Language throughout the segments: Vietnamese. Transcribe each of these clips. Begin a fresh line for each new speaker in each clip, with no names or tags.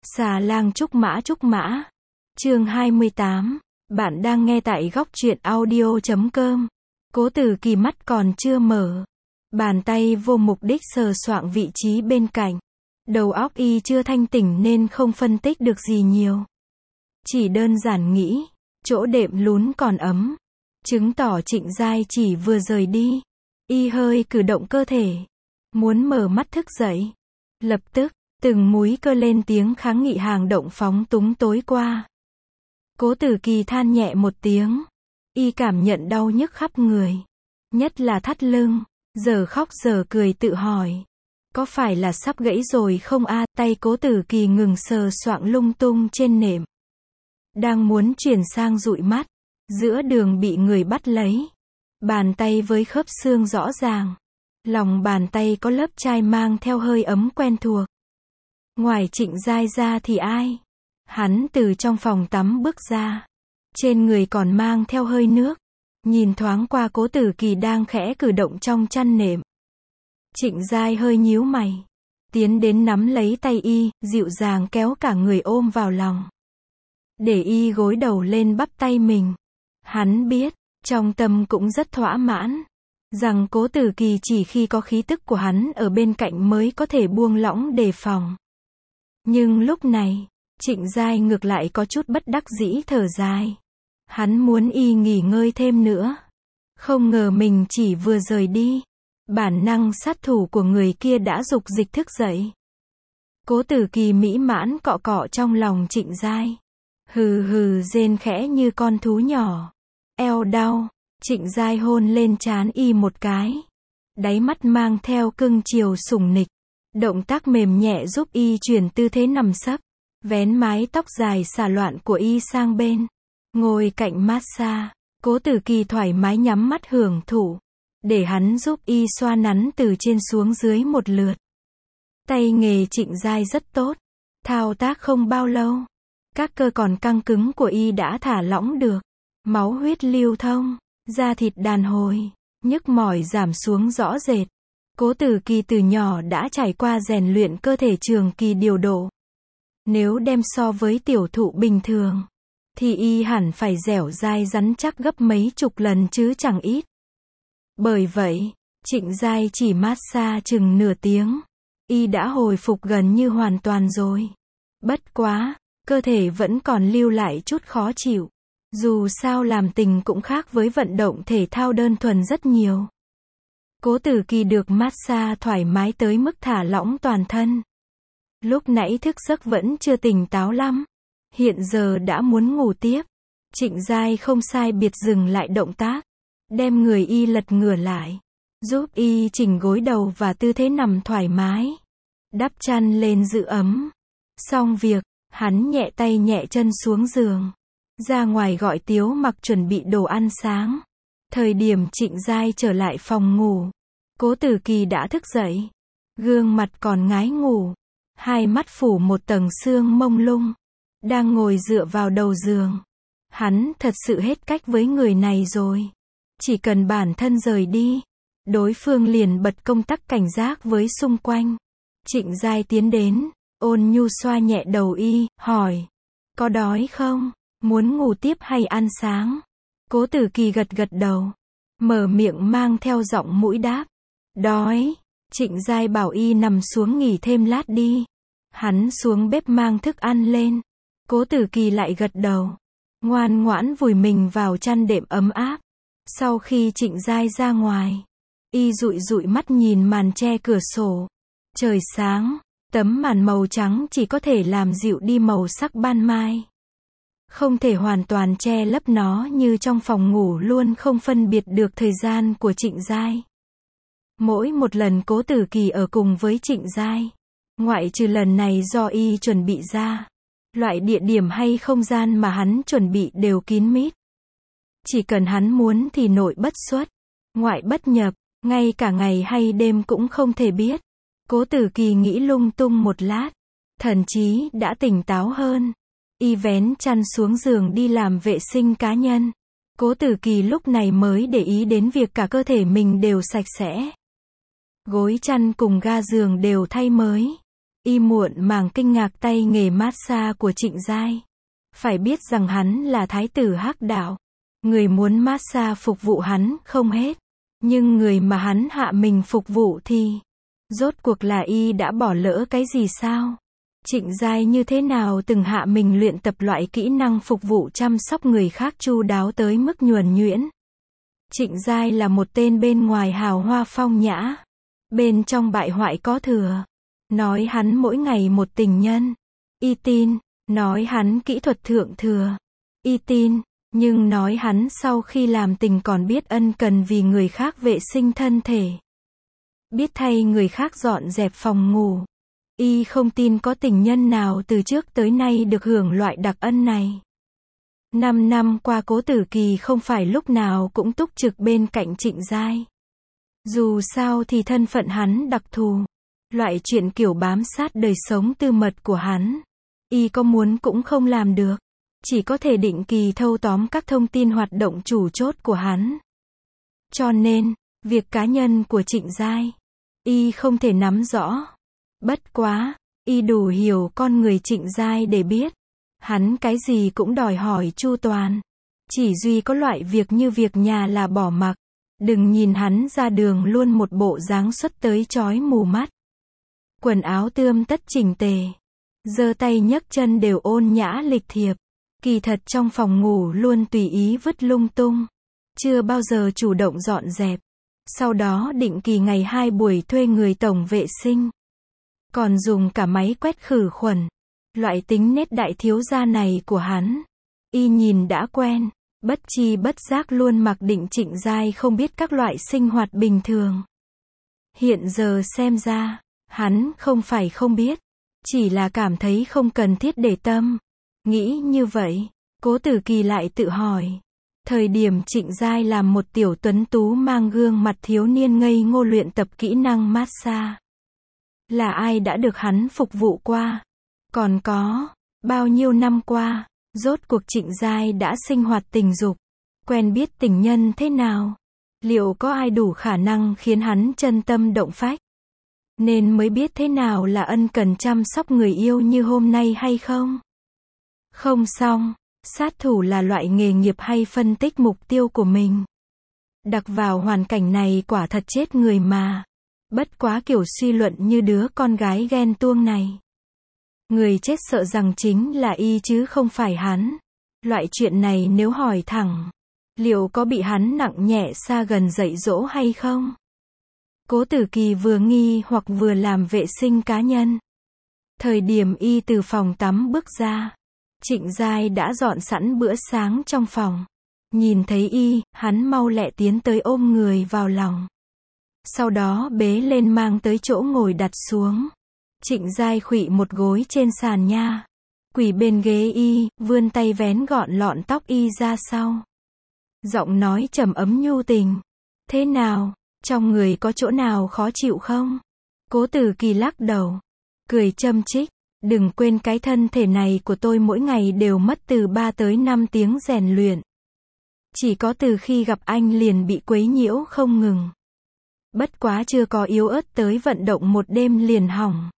Xà lang trúc mã. Chương 28. Bạn đang nghe tại góc truyện audio.com. Cố Tử Kỳ mắt còn chưa mở. Bàn tay vô mục đích sờ soạng vị trí bên cạnh. Đầu óc y chưa thanh tỉnh nên không phân tích được gì nhiều. Chỉ đơn giản nghĩ, chỗ đệm lún còn ấm. Chứng tỏ Trịnh Giai chỉ vừa rời đi. Y hơi cử động cơ thể. Muốn mở mắt thức dậy. Lập tức, từng múi cơ lên tiếng kháng nghị hàng động phóng túng tối qua. Cố Tử Kỳ than nhẹ một tiếng. Y cảm nhận đau nhức khắp người. Nhất là thắt lưng. Giờ khóc giờ cười tự hỏi. Có phải là sắp gãy rồi không a? Tay Cố Tử Kỳ ngừng sờ soạng lung tung trên nệm. Đang muốn chuyển sang dụi mắt. Giữa đường bị người bắt lấy. Bàn tay với khớp xương rõ ràng. Lòng bàn tay có lớp chai mang theo hơi ấm quen thuộc. Ngoài Trịnh Giai ra thì ai? Hắn từ trong phòng tắm bước ra. Trên người còn mang theo hơi nước. Nhìn thoáng qua Cố Tử Kỳ đang khẽ cử động trong chăn nệm. Trịnh Giai hơi nhíu mày. Tiến đến nắm lấy tay y, dịu dàng kéo cả người ôm vào lòng. Để y gối đầu lên bắp tay mình. Hắn biết, trong tâm cũng rất thỏa mãn. Rằng Cố Tử Kỳ chỉ khi có khí tức của hắn ở bên cạnh mới có thể buông lỏng đề phòng. Nhưng lúc này, Trịnh Giai ngược lại có chút bất đắc dĩ thở dài. Hắn muốn y nghỉ ngơi thêm nữa. Không ngờ mình chỉ vừa rời đi. Bản năng sát thủ của người kia đã dục dịch thức dậy. Cố Tử Kỳ mỹ mãn cọ cọ trong lòng Trịnh Giai. Hừ hừ rên khẽ như con thú nhỏ. Eo đau. Trịnh Giai hôn lên trán y một cái. Đáy mắt mang theo cưng chiều sủng nịch. Động tác mềm nhẹ giúp y chuyển tư thế nằm sấp. Vén mái tóc dài xả loạn của y sang bên. Ngồi cạnh massage. Cố Tử Kỳ thoải mái nhắm mắt hưởng thụ. Để hắn giúp y xoa nắn từ trên xuống dưới một lượt. Tay nghề Trịnh Giai rất tốt. Thao tác không bao lâu. Các cơ còn căng cứng của y đã thả lỏng được. Máu huyết lưu thông. Da thịt đàn hồi. Nhức mỏi giảm xuống rõ rệt. Cố Tử Kỳ từ nhỏ đã trải qua rèn luyện cơ thể trường kỳ điều độ. Nếu đem so với tiểu thụ bình thường, thì y hẳn phải dẻo dai rắn chắc gấp mấy chục lần chứ chẳng ít. Bởi vậy, Trịnh Giai chỉ massage chừng nửa tiếng. Y đã hồi phục gần như hoàn toàn rồi. Bất quá, cơ thể vẫn còn lưu lại chút khó chịu. Dù sao làm tình cũng khác với vận động thể thao đơn thuần rất nhiều. Cố Tử Kỳ được massage thoải mái tới mức thả lỏng toàn thân. Lúc nãy thức giấc vẫn chưa tỉnh táo lắm. Hiện giờ đã muốn ngủ tiếp. Trịnh Giai không sai biệt dừng lại động tác. Đem người y lật ngửa lại. Giúp y chỉnh gối đầu và tư thế nằm thoải mái. Đắp chăn lên giữ ấm. Xong việc, hắn nhẹ tay nhẹ chân xuống giường. Ra ngoài gọi Tiếu Mặc chuẩn bị đồ ăn sáng. Thời điểm Trịnh Giai trở lại phòng ngủ. Cố Tử Kỳ đã thức dậy. Gương mặt còn ngái ngủ. Hai mắt phủ một tầng sương mông lung. Đang ngồi dựa vào đầu giường. Hắn thật sự hết cách với người này rồi. Chỉ cần bản thân rời đi. Đối phương liền bật công tắc cảnh giác với xung quanh. Trịnh Giai tiến đến. Ôn nhu xoa nhẹ đầu y, hỏi. Có đói không? Muốn ngủ tiếp hay ăn sáng? Cố Tử Kỳ gật gật đầu. Mở miệng mang theo giọng mũi đáp. Đói. Trịnh Giai bảo y nằm xuống nghỉ thêm lát đi. Hắn xuống bếp mang thức ăn lên. Cố Tử Kỳ lại gật đầu. Ngoan ngoãn vùi mình vào chăn đệm ấm áp. Sau khi Trịnh Giai ra ngoài, y dụi dụi mắt nhìn màn che cửa sổ. Trời sáng, tấm màn màu trắng chỉ có thể làm dịu đi màu sắc ban mai. Không thể hoàn toàn che lấp nó như trong phòng ngủ luôn không phân biệt được thời gian của Trịnh Giai. Mỗi một lần Cố Tử Kỳ ở cùng với Trịnh Giai, ngoại trừ lần này do y chuẩn bị ra, loại địa điểm hay không gian mà hắn chuẩn bị đều kín mít. Chỉ cần hắn muốn thì nội bất xuất, ngoại bất nhập, ngay cả ngày hay đêm cũng không thể biết. Cố Tử Kỳ nghĩ lung tung một lát, thần trí đã tỉnh táo hơn. Y vén chăn xuống giường đi làm vệ sinh cá nhân. Cố Tử Kỳ lúc này mới để ý đến việc cả cơ thể mình đều sạch sẽ. Gối chăn cùng ga giường đều thay mới. Y muộn màng kinh ngạc tay nghề massage của Trịnh Giai. Phải biết rằng hắn là thái tử Hắc Đạo. Người muốn massage phục vụ hắn không hết. Nhưng người mà hắn hạ mình phục vụ thì... Rốt cuộc là y đã bỏ lỡ cái gì sao? Trịnh Giai như thế nào từng hạ mình luyện tập loại kỹ năng phục vụ chăm sóc người khác chu đáo tới mức nhuần nhuyễn. Trịnh Giai là một tên bên ngoài hào hoa phong nhã. Bên trong bại hoại có thừa. Nói hắn mỗi ngày một tình nhân. Y tin. Nói hắn kỹ thuật thượng thừa. Y tin. Nhưng nói hắn sau khi làm tình còn biết ân cần vì người khác vệ sinh thân thể. Biết thay người khác dọn dẹp phòng ngủ. Y không tin có tình nhân nào từ trước tới nay được hưởng loại đặc ân này. 5 năm qua Cố Tử Kỳ không phải lúc nào cũng túc trực bên cạnh Trịnh Giai. Dù sao thì thân phận hắn đặc thù. Loại chuyện kiểu bám sát đời sống tư mật của hắn. Y có muốn cũng không làm được. Chỉ có thể định kỳ thâu tóm các thông tin hoạt động chủ chốt của hắn. Cho nên, việc cá nhân của Trịnh Giai, Y không thể nắm rõ. Bất quá, Y đủ hiểu con người Trịnh Giai để biết. Hắn cái gì cũng đòi hỏi chu toàn. Chỉ duy có loại việc như việc nhà là bỏ mặc. Đừng nhìn hắn ra đường luôn một bộ dáng xuất tới chói mù mắt. Quần áo tươm tất chỉnh tề. Giơ tay nhấc chân đều ôn nhã lịch thiệp. Kỳ thật trong phòng ngủ luôn tùy ý vứt lung tung. Chưa bao giờ chủ động dọn dẹp. Sau đó định kỳ ngày 2 buổi thuê người tổng vệ sinh. Còn dùng cả máy quét khử khuẩn. Loại tính nết đại thiếu gia này của hắn. Y nhìn đã quen. Bất chi bất giác luôn mặc định Trịnh Giai không biết các loại sinh hoạt bình thường. Hiện giờ xem ra, hắn không phải không biết. Chỉ là cảm thấy không cần thiết để tâm. Nghĩ như vậy, Cố Tử Kỳ lại tự hỏi. Thời điểm Trịnh Giai làm một tiểu tuấn tú mang gương mặt thiếu niên ngây ngô luyện tập kỹ năng massage. Là ai đã được hắn phục vụ qua? Còn có, bao nhiêu năm qua, rốt cuộc Trịnh Giai đã sinh hoạt tình dục, quen biết tình nhân thế nào? Liệu có ai đủ khả năng khiến hắn chân tâm động phách? Nên mới biết thế nào là ân cần chăm sóc người yêu như hôm nay hay không? Không xong, sát thủ là loại nghề nghiệp hay phân tích mục tiêu của mình. Đặt vào hoàn cảnh này quả thật chết người mà. Bất quá kiểu suy luận như đứa con gái ghen tuông này. Người chết sợ rằng chính là Y chứ không phải hắn. Loại chuyện này nếu hỏi thẳng, liệu có bị hắn nặng nhẹ xa gần dạy dỗ hay không? Cố Tử Kỳ vừa nghi hoặc vừa làm vệ sinh cá nhân. Thời điểm Y từ phòng tắm bước ra, Trịnh Giai đã dọn sẵn bữa sáng trong phòng. Nhìn thấy Y, hắn mau lẹ tiến tới ôm người vào lòng. Sau đó bế lên mang tới chỗ ngồi đặt xuống. Trịnh Giai khuỵu một gối trên sàn nha. Quỳ bên ghế Y, vươn tay vén gọn lọn tóc Y ra sau. Giọng nói trầm ấm nhu tình. Thế nào? Trong người có chỗ nào khó chịu không? Cố Tử Kỳ lắc đầu. Cười châm chích. Đừng quên cái thân thể này của tôi mỗi ngày đều mất từ 3 tới 5 tiếng rèn luyện. Chỉ có từ khi gặp anh liền bị quấy nhiễu không ngừng. Bất quá chưa có yếu ớt tới vận động một đêm liền hỏng.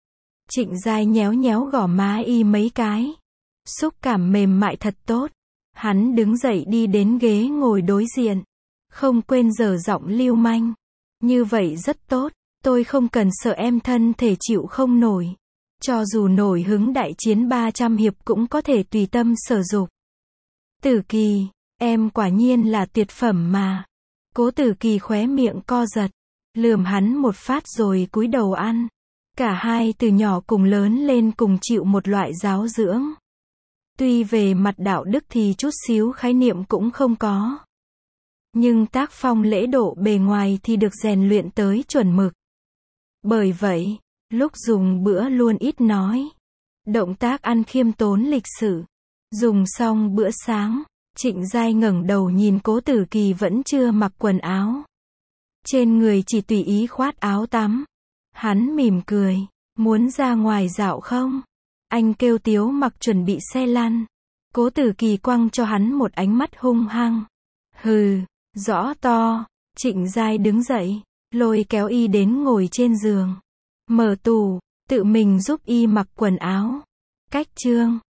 Trịnh Giai nhéo nhéo gò má Y mấy cái. Xúc cảm mềm mại thật tốt. Hắn đứng dậy đi đến ghế ngồi đối diện. Không quên giở giọng lưu manh. Như vậy rất tốt. Tôi không cần sợ em thân thể chịu không nổi. Cho dù nổi hứng đại chiến 300 hiệp cũng có thể tùy tâm sở dục. Tử Kỳ, em quả nhiên là tuyệt phẩm mà. Cố Tử Kỳ khóe miệng co giật. Lườm hắn một phát rồi cúi đầu ăn. Cả hai từ nhỏ cùng lớn lên cùng chịu một loại giáo dưỡng. Tuy về mặt đạo đức thì chút xíu khái niệm cũng không có. Nhưng tác phong lễ độ bề ngoài thì được rèn luyện tới chuẩn mực. Bởi vậy, lúc dùng bữa luôn ít nói. Động tác ăn khiêm tốn lịch sự. Dùng xong bữa sáng, Trịnh Giai ngẩng đầu nhìn Cố Tử Kỳ vẫn chưa mặc quần áo. Trên người chỉ tùy ý khoát áo tắm. Hắn mỉm cười. Muốn ra ngoài dạo không? Anh kêu Tiếu Mặc chuẩn bị xe lăn. Cố Tử Kỳ quăng cho hắn một ánh mắt hung hăng. Hừ, rõ to. Trịnh Giai đứng dậy, lôi kéo Y đến ngồi trên giường. Mở tủ, Tự mình giúp y mặc quần áo. Cách chương